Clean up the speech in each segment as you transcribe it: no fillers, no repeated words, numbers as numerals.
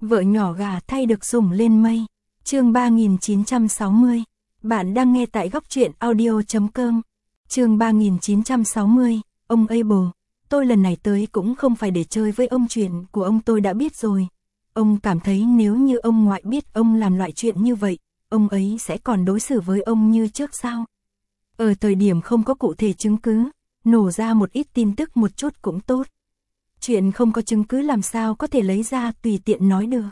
Vợ nhỏ gà thay được sủng lên mây. Chương 3960. Bạn đang nghe tại góc truyện audio.com. Chương 3960. Ông Abel, tôi lần này tới cũng không phải để chơi với ông, chuyện của ông tôi đã biết rồi. Ông cảm thấy nếu như ông ngoại biết ông làm loại chuyện như vậy, ông ấy sẽ còn đối xử với ông như trước sao? Ở thời điểm không có cụ thể chứng cứ, nổ ra một ít tin tức một chút cũng tốt. Chuyện không có chứng cứ làm sao có thể lấy ra tùy tiện nói được.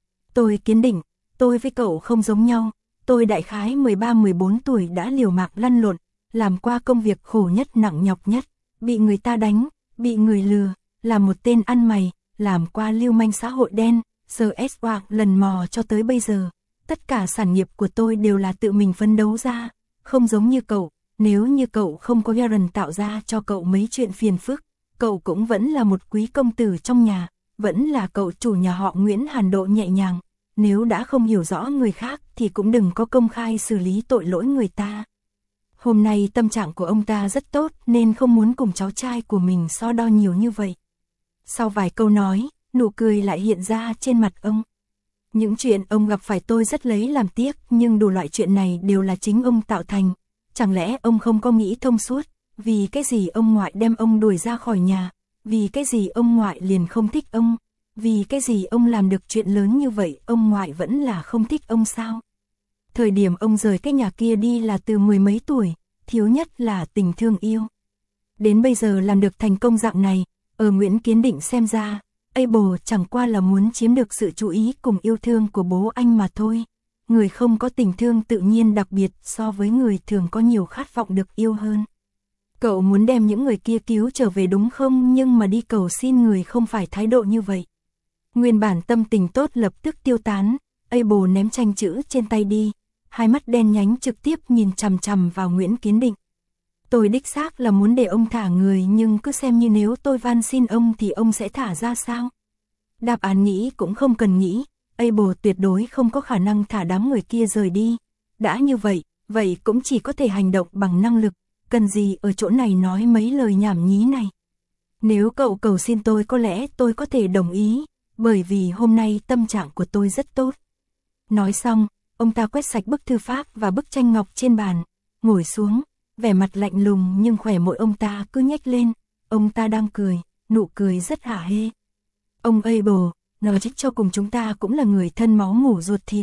Tôi Kiến Định, tôi với cậu không giống nhau. Tôi đại khái 13-14 tuổi đã liều mạng lăn lộn, làm qua công việc khổ nhất nặng nhọc nhất, bị người ta đánh, bị người lừa, làm một tên ăn mày, làm qua lưu manh xã hội đen, SWAT lần mò cho tới bây giờ. Tất cả sản nghiệp của tôi đều là tự mình phấn đấu ra, không giống như cậu. Nếu như cậu không có Garen tạo ra cho cậu mấy chuyện phiền phức, cậu cũng vẫn là một quý công tử trong nhà, vẫn là cậu chủ nhà họ Nguyễn hàn độ nhẹ nhàng. Nếu đã không hiểu rõ người khác thì cũng đừng có công khai xử lý tội lỗi người ta. Hôm nay tâm trạng của ông ta rất tốt nên không muốn cùng cháu trai của mình so đo nhiều như vậy. Sau vài câu nói, nụ cười lại hiện ra trên mặt ông. Những chuyện ông gặp phải tôi rất lấy làm tiếc, nhưng đủ loại chuyện này đều là chính ông tạo thành. Chẳng lẽ ông không có nghĩ thông suốt, vì cái gì ông ngoại đem ông đuổi ra khỏi nhà, vì cái gì ông ngoại liền không thích ông, vì cái gì ông làm được chuyện lớn như vậy ông ngoại vẫn là không thích ông sao? Thời điểm ông rời cái nhà kia đi là từ 10 mấy tuổi, thiếu nhất là tình thương yêu. Đến bây giờ làm được thành công dạng này, ở Nguyễn Kiến Định xem ra, Abel chẳng qua là muốn chiếm được sự chú ý cùng yêu thương của bố anh mà thôi. Người không có tình thương tự nhiên đặc biệt so với người thường có nhiều khát vọng được yêu hơn. Cậu muốn đem những người kia cứu trở về đúng không, nhưng mà đi cầu xin người không phải thái độ như vậy. Nguyên bản tâm tình tốt lập tức tiêu tán, Abel ném tranh chữ trên tay đi, hai mắt đen nhánh trực tiếp nhìn chằm chằm vào Nguyễn Kiến Định. Tôi đích xác là muốn để ông thả người, nhưng cứ xem như nếu tôi van xin ông thì ông sẽ thả ra sao? Đáp án nghĩ cũng không cần nghĩ, Abel tuyệt đối không có khả năng thả đám người kia rời đi. Đã như vậy, vậy cũng chỉ có thể hành động bằng năng lực, cần gì ở chỗ này nói mấy lời nhảm nhí này. Nếu cậu cầu xin tôi có lẽ tôi có thể đồng ý, bởi vì hôm nay tâm trạng của tôi rất tốt. Nói xong, ông ta quét sạch bức thư pháp và bức tranh ngọc trên bàn, ngồi xuống, vẻ mặt lạnh lùng nhưng khỏe môi ông ta cứ nhếch lên, ông ta đang cười, nụ cười rất hả hê. Ông Abel, nói trích cho cùng chúng ta cũng là người thân máu mủ ruột thịt.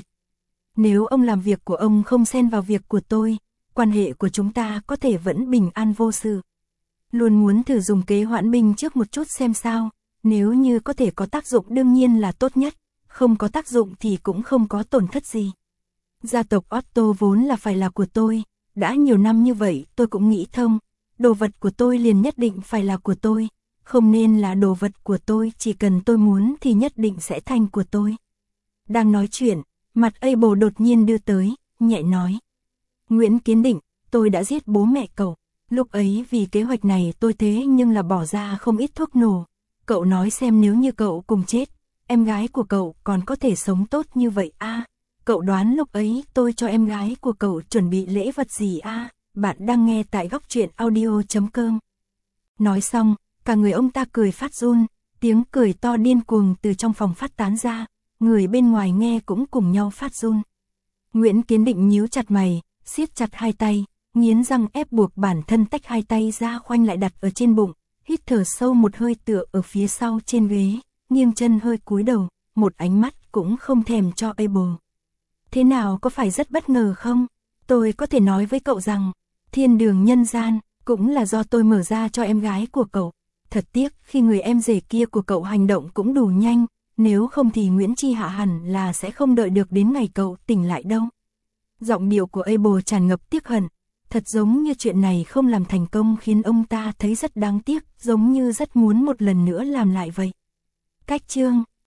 Nếu ông làm việc của ông không xen vào việc của tôi, quan hệ của chúng ta có thể vẫn bình an vô sự. Luôn muốn thử dùng kế hoãn binh trước một chút xem sao, nếu như có thể có tác dụng đương nhiên là tốt nhất, không có tác dụng thì cũng không có tổn thất gì. Gia tộc Otto vốn là phải là của tôi, đã nhiều năm như vậy tôi cũng nghĩ thông, đồ vật của tôi liền nhất định phải là của tôi, không nên là đồ vật của tôi, chỉ cần tôi muốn thì nhất định sẽ thành của tôi. Đang nói chuyện, mặt Abel đột nhiên đưa tới, nhẹ nói. Nguyễn Kiến Định, tôi đã giết bố mẹ cậu, lúc ấy vì kế hoạch này tôi thế nhưng là bỏ ra không ít thuốc nổ. Cậu nói xem nếu như cậu cùng chết, em gái của cậu còn có thể sống tốt như vậy à? Cậu đoán lúc ấy tôi cho em gái của cậu chuẩn bị lễ vật gì à? Bạn đang nghe tại góc truyện audio.com. Nói xong, cả người ông ta cười phát run, tiếng cười to điên cuồng từ trong phòng phát tán ra, người bên ngoài nghe cũng cùng nhau phát run. Nguyễn Kiến Định nhíu chặt mày, siết chặt hai tay, nghiến răng ép buộc bản thân tách hai tay ra khoanh lại đặt ở trên bụng, hít thở sâu một hơi tựa ở phía sau trên ghế, nghiêng chân hơi cúi đầu, một ánh mắt cũng không thèm cho Abel. Thế nào, có phải rất bất ngờ không? Tôi có thể nói với cậu rằng, thiên đường nhân gian cũng là do tôi mở ra cho em gái của cậu. Thật tiếc khi người em rể kia của cậu hành động cũng đủ nhanh, nếu không thì Nguyễn Chi Hạ hẳn là sẽ không đợi được đến ngày cậu tỉnh lại đâu. Giọng điệu của Abel tràn ngập tiếc hận, thật giống như chuyện này không làm thành công khiến ông ta thấy rất đáng tiếc, giống như rất muốn một lần nữa làm lại vậy. Cách chương